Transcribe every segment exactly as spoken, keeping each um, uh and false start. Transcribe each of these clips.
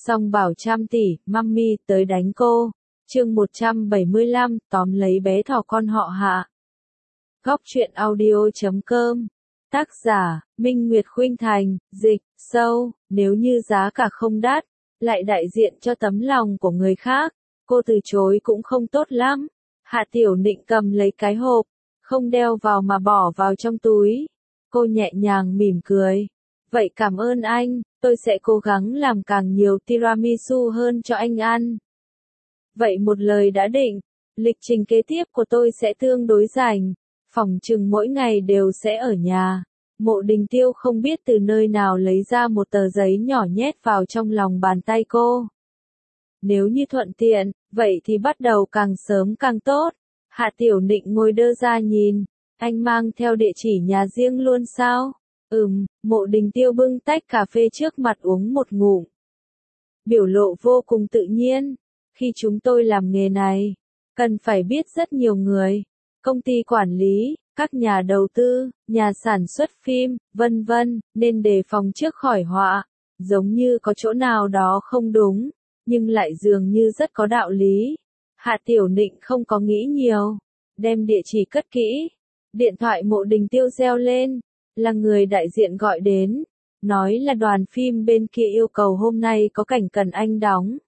Song bảo trăm tỷ, mummy tới đánh cô. Chương một trăm bảy mươi lăm, tóm lấy bé thỏ con họ Hạ. Góc truyện audio chấm com. Tác giả, Minh Nguyệt Khuynh Thành, dịch, sâu, nếu như giá cả không đắt, lại đại diện cho tấm lòng của người khác, cô từ chối cũng không tốt lắm. Hạ Tiểu Nịnh cầm lấy cái hộp, không đeo vào mà bỏ vào trong túi. Cô nhẹ nhàng mỉm cười. Vậy cảm ơn anh, tôi sẽ cố gắng làm càng nhiều tiramisu hơn cho anh ăn. Vậy một lời đã định, lịch trình kế tiếp của tôi sẽ tương đối rảnh, phỏng chừng mỗi ngày đều sẽ ở nhà. Mộ Đình Tiêu không biết từ nơi nào lấy ra một tờ giấy nhỏ nhét vào trong lòng bàn tay cô. Nếu như thuận tiện, vậy thì bắt đầu càng sớm càng tốt. Hạ Tiểu Nịnh ngồi đơ ra nhìn, anh mang theo địa chỉ nhà riêng luôn sao? Ừm, Mộ Đình Tiêu bưng tách cà phê trước mặt uống một ngụm. Biểu lộ vô cùng tự nhiên. Khi chúng tôi làm nghề này, cần phải biết rất nhiều người, công ty quản lý, các nhà đầu tư, nhà sản xuất phim, vân vân, nên đề phòng trước khỏi họa. Giống như có chỗ nào đó không đúng, nhưng lại dường như rất có đạo lý. Hạ Tiểu Nịnh không có nghĩ nhiều, đem địa chỉ cất kỹ. Điện thoại Mộ Đình Tiêu reo lên, là người đại diện gọi đến, nói là đoàn phim bên kia yêu cầu hôm nay có cảnh cần anh đóng.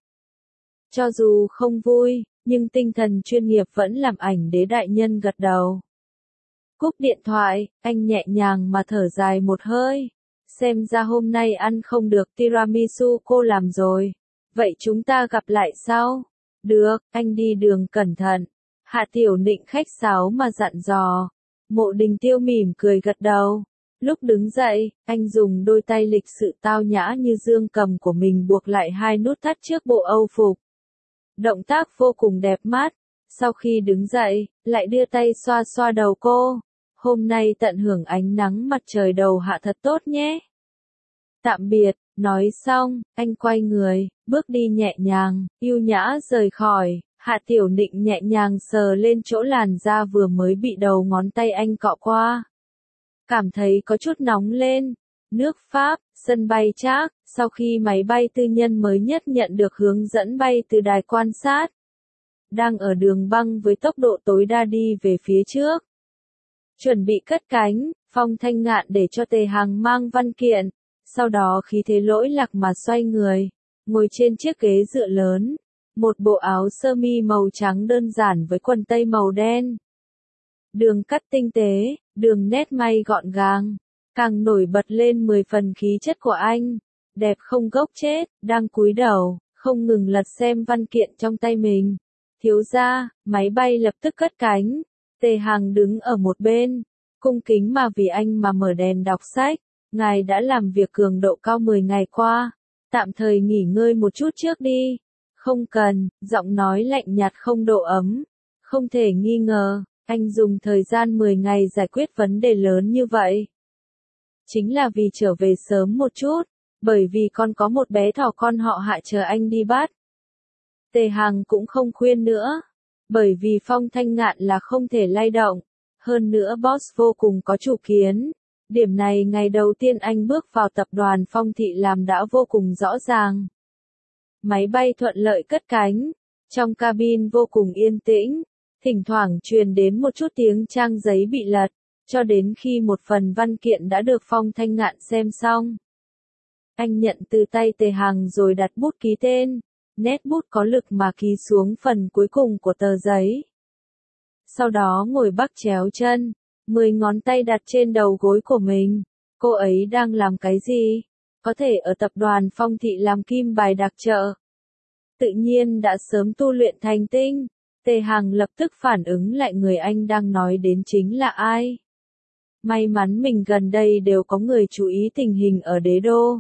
Cho dù không vui, nhưng tinh thần chuyên nghiệp vẫn làm ảnh đế đại nhân gật đầu. Cúp điện thoại, anh nhẹ nhàng mà thở dài một hơi. Xem ra hôm nay ăn không được tiramisu cô làm rồi. Vậy chúng ta gặp lại sau. Được, anh đi đường cẩn thận. Hạ Tiểu Nịnh khách sáo mà dặn dò. Mộ Đình Tiêu mỉm cười gật đầu. Lúc đứng dậy, anh dùng đôi tay lịch sự tao nhã như dương cầm của mình buộc lại hai nút thắt trước bộ âu phục. Động tác vô cùng đẹp mắt. Sau khi đứng dậy, lại đưa tay xoa xoa đầu cô. Hôm nay tận hưởng ánh nắng mặt trời đầu hạ thật tốt nhé. Tạm biệt, nói xong, anh quay người, bước đi nhẹ nhàng, yêu nhã rời khỏi. Hạ Tiểu Nịnh nhẹ nhàng sờ lên chỗ làn da vừa mới bị đầu ngón tay anh cọ qua. Cảm thấy có chút nóng lên. Nước Pháp, sân bay Trác, sau khi máy bay tư nhân mới nhất nhận được hướng dẫn bay từ đài quan sát. Đang ở đường băng với tốc độ tối đa đi về phía trước. Chuẩn bị cất cánh, Phong Thanh Ngạn để cho Tề Hằng mang văn kiện, sau đó khí thế lỗi lạc mà xoay người, ngồi trên chiếc ghế dựa lớn. Một bộ áo sơ mi màu trắng đơn giản với quần tây màu đen. Đường cắt tinh tế, đường nét may gọn gàng, càng nổi bật lên mười phần khí chất của anh. Đẹp không gốc chết, đang cúi đầu, không ngừng lật xem văn kiện trong tay mình. Thiếu gia, máy bay lập tức cất cánh. Tề Hằng đứng ở một bên, cung kính mà vì anh mà mở đèn đọc sách. Ngài đã làm việc cường độ cao mười ngày qua, tạm thời nghỉ ngơi một chút trước đi. Không cần, giọng nói lạnh nhạt không độ ấm. Không thể nghi ngờ, anh dùng thời gian mười ngày giải quyết vấn đề lớn như vậy. Chính là vì trở về sớm một chút, bởi vì con có một bé thỏ con họ Hạ chờ anh đi bắt. Tề Hằng cũng không khuyên nữa, bởi vì Phong Thanh Ngạn là không thể lay động. Hơn nữa boss vô cùng có chủ kiến. Điểm này ngày đầu tiên anh bước vào tập đoàn Phong Thị làm đã vô cùng rõ ràng. Máy bay thuận lợi cất cánh, trong cabin vô cùng yên tĩnh, thỉnh thoảng truyền đến một chút tiếng trang giấy bị lật, cho đến khi một phần văn kiện đã được Phong Thanh Ngạn xem xong. Anh nhận từ tay Tề Hằng rồi đặt bút ký tên, nét bút có lực mà ký xuống phần cuối cùng của tờ giấy. Sau đó ngồi bắt chéo chân, mười ngón tay đặt trên đầu gối của mình. Cô ấy đang làm cái gì? Có thể ở tập đoàn Phong Thị làm kim bài đặc trợ. Tự nhiên đã sớm tu luyện thành tinh. Tề Hằng lập tức phản ứng lại người anh đang nói đến chính là ai. May mắn mình gần đây đều có người chú ý tình hình ở đế đô.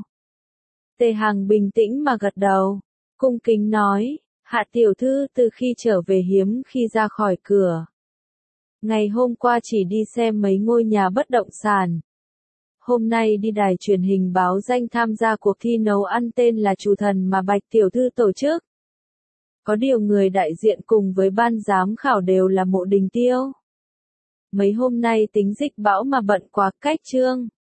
Tề Hằng bình tĩnh mà gật đầu, cung kính nói, Hạ tiểu thư từ khi trở về hiếm khi ra khỏi cửa. Ngày hôm qua chỉ đi xem mấy ngôi nhà bất động sản. Hôm nay đi đài truyền hình báo danh tham gia cuộc thi nấu ăn tên là Chủ Thần mà Bạch tiểu thư tổ chức. Có điều người đại diện cùng với ban giám khảo đều là Mộ Đình Tiêu. Mấy hôm nay tính dịch bão mà bận quá cách chương.